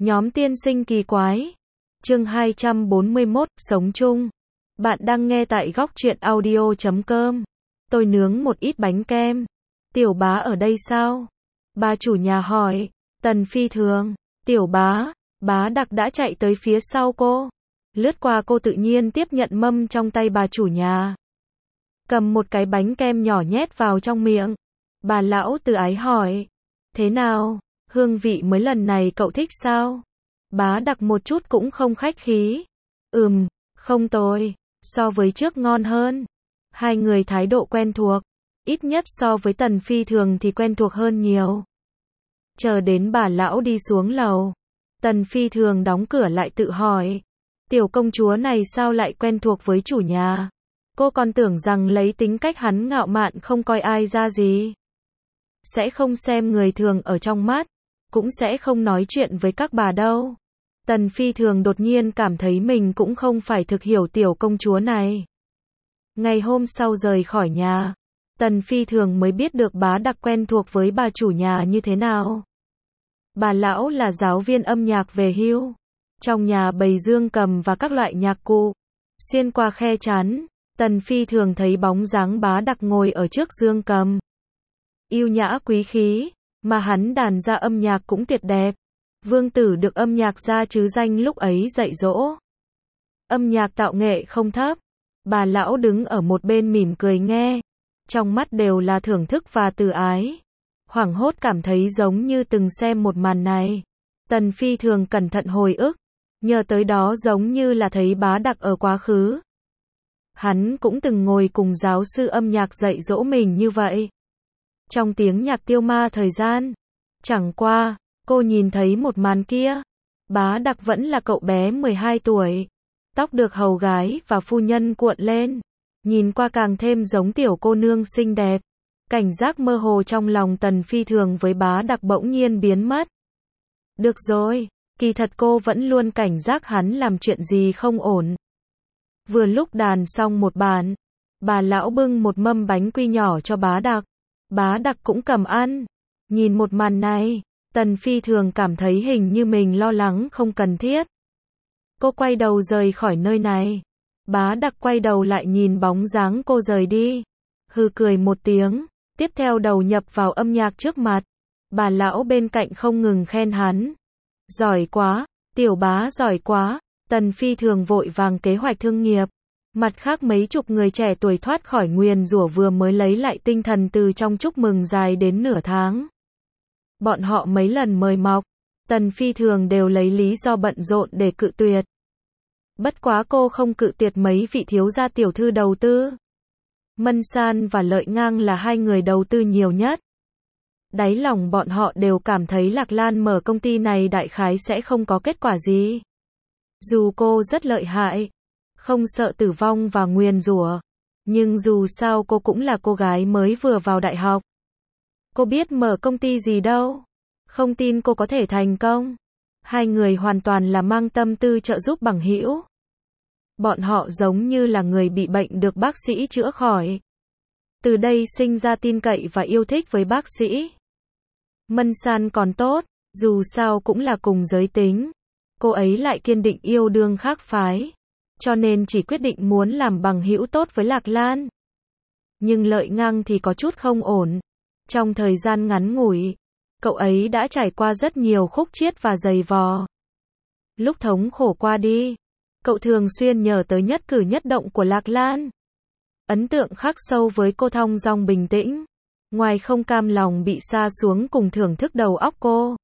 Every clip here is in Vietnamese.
Nhóm tiên sinh kỳ quái. Chương 241, sống chung. Bạn đang nghe tại góc truyện audio.com. Tôi nướng một ít bánh kem. Tiểu bá ở đây sao? Bà chủ nhà hỏi. Tần Phi Thường. Tiểu bá đặc đã chạy tới phía sau cô. Lướt qua cô tự nhiên tiếp nhận mâm trong tay bà chủ nhà. Cầm một cái bánh kem nhỏ nhét vào trong miệng. Bà lão từ ái hỏi. Thế nào? Hương vị mới lần này cậu thích sao? Bá đặc một chút cũng không khách khí. Không tồi. So với trước ngon hơn. Hai người thái độ quen thuộc. Ít nhất so với Tần Phi Thường thì quen thuộc hơn nhiều. Chờ đến bà lão đi xuống lầu. Tần Phi Thường đóng cửa lại tự hỏi. Tiểu công chúa này sao lại quen thuộc với chủ nhà? Cô còn tưởng rằng lấy tính cách hắn ngạo mạn không coi ai ra gì. Sẽ không xem người thường ở trong mắt. Cũng sẽ không nói chuyện với các bà đâu. Tần Phi Thường đột nhiên cảm thấy mình cũng không phải thực hiểu tiểu công chúa này. Ngày hôm sau rời khỏi nhà, Tần Phi Thường mới biết được bá đặc quen thuộc với bà chủ nhà như thế nào. Bà lão là giáo viên âm nhạc về hưu. Trong nhà bày dương cầm và các loại nhạc cụ. Xuyên qua khe chắn, Tần Phi Thường thấy bóng dáng bá đặc ngồi ở trước dương cầm. Yêu nhã quý khí, mà hắn đàn ra âm nhạc cũng tuyệt đẹp. Vương tử được âm nhạc gia chứ danh lúc ấy dạy dỗ. Âm nhạc tạo nghệ không thấp. Bà lão đứng ở một bên mỉm cười nghe. Trong mắt đều là thưởng thức và từ ái. Hoảng hốt cảm thấy giống như từng xem một màn này. Tần Phi Thường cẩn thận hồi ức. Nhờ tới đó giống như là thấy bá đặc ở quá khứ. Hắn cũng từng ngồi cùng giáo sư âm nhạc dạy dỗ mình như vậy. Trong tiếng nhạc tiêu ma thời gian. Chẳng qua, cô nhìn thấy một màn kia. Bá đặc vẫn là cậu bé 12 tuổi. Tóc được hầu gái và phu nhân cuộn lên. Nhìn qua càng thêm giống tiểu cô nương xinh đẹp. Cảnh giác mơ hồ trong lòng Tần Phi Thường với bá đặc bỗng nhiên biến mất. Được rồi, kỳ thật cô vẫn luôn cảnh giác hắn làm chuyện gì không ổn. Vừa lúc đàn xong một bản, bà lão bưng một mâm bánh quy nhỏ cho bá đặc. Bá đặc cũng cầm ăn. Nhìn một màn này, Tần Phi Thường cảm thấy hình như mình lo lắng không cần thiết. Cô quay đầu rời khỏi nơi này. Bá đặc quay đầu lại nhìn bóng dáng cô rời đi. Hừ cười một tiếng, tiếp theo đầu nhập vào âm nhạc trước mặt. Bà lão bên cạnh không ngừng khen hắn. Giỏi quá, tiểu bá giỏi quá. Tần Phi Thường vội vàng kế hoạch thương nghiệp. Mặt khác mấy chục người trẻ tuổi thoát khỏi nguyền rủa vừa mới lấy lại tinh thần từ trong chúc mừng dài đến nửa tháng. Bọn họ mấy lần mời mọc, Tần Phi Thường đều lấy lý do bận rộn để cự tuyệt. Bất quá cô không cự tuyệt mấy vị thiếu gia tiểu thư đầu tư. Mân San và Lợi Ngang là hai người đầu tư nhiều nhất. Đáy lòng bọn họ đều cảm thấy Lạc Lan mở công ty này đại khái sẽ không có kết quả gì. Dù cô rất lợi hại, không sợ tử vong và nguyền rủa, nhưng dù sao cô cũng là cô gái mới vừa vào đại học. Cô biết mở công ty gì đâu. Không tin cô có thể thành công. Hai người hoàn toàn là mang tâm tư trợ giúp bằng hữu. Bọn họ giống như là người bị bệnh được bác sĩ chữa khỏi. Từ đây sinh ra tin cậy và yêu thích với bác sĩ. Mân San còn tốt, dù sao cũng là cùng giới tính. Cô ấy lại kiên định yêu đương khác phái. Cho nên chỉ quyết định muốn làm bằng hữu tốt với Lạc Lan. Nhưng Lợi Ngang thì có chút không ổn. Trong thời gian ngắn ngủi, cậu ấy đã trải qua rất nhiều khúc chiết và dày vò. Lúc thống khổ qua đi, cậu thường xuyên nhớ tới nhất cử nhất động của Lạc Lan. Ấn tượng khắc sâu với cô thong dong bình tĩnh. Ngoài không cam lòng bị sa xuống cùng thưởng thức đầu óc cô.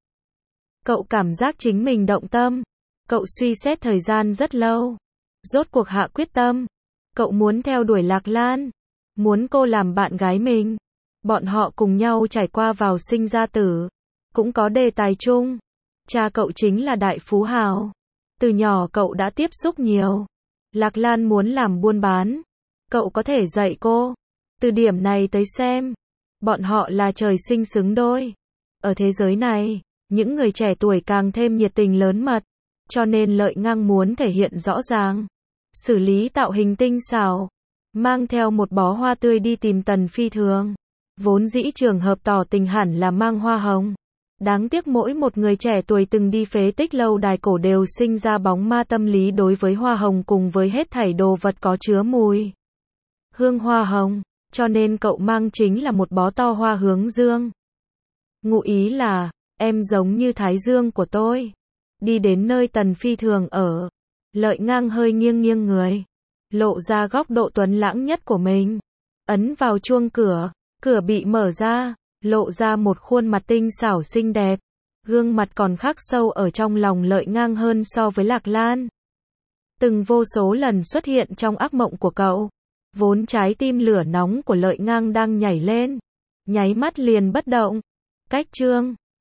Cậu cảm giác chính mình động tâm. Cậu suy xét thời gian rất lâu. Rốt cuộc hạ quyết tâm. Cậu muốn theo đuổi Lạc Lan. Muốn cô làm bạn gái mình. Bọn họ cùng nhau trải qua vào sinh ra tử. Cũng có đề tài chung. Cha cậu chính là đại phú hào. Từ nhỏ cậu đã tiếp xúc nhiều. Lạc Lan muốn làm buôn bán. Cậu có thể dạy cô. Từ điểm này tới xem. Bọn họ là trời sinh xứng đôi. Ở thế giới này, những người trẻ tuổi càng thêm nhiệt tình lớn mật. Cho nên Lợi Ngang muốn thể hiện rõ ràng. Xử lý tạo hình tinh xảo. Mang theo một bó hoa tươi đi tìm Tần Phi Thường. Vốn dĩ trường hợp tỏ tình hẳn là mang hoa hồng. Đáng tiếc mỗi một người trẻ tuổi từng đi phế tích lâu đài cổ đều sinh ra bóng ma tâm lý đối với hoa hồng cùng với hết thảy đồ vật có chứa mùi hương hoa hồng, cho nên cậu mang chính là một bó to hoa hướng dương. Ngụ ý là, em giống như thái dương của tôi. Đi đến nơi Tần Phi thường ở, Lợi Ngang hơi nghiêng nghiêng người, lộ ra góc độ tuấn lãng nhất của mình. Ấn vào chuông cửa, cửa bị mở ra, lộ ra một khuôn mặt tinh xảo xinh đẹp. Gương mặt còn khắc sâu ở trong lòng Lợi Ngang hơn so với Lạc Lan. Từng vô số lần xuất hiện trong ác mộng của cậu. Vốn trái tim lửa nóng của Lợi Ngang đang nhảy lên, nháy mắt liền bất động. Cách chương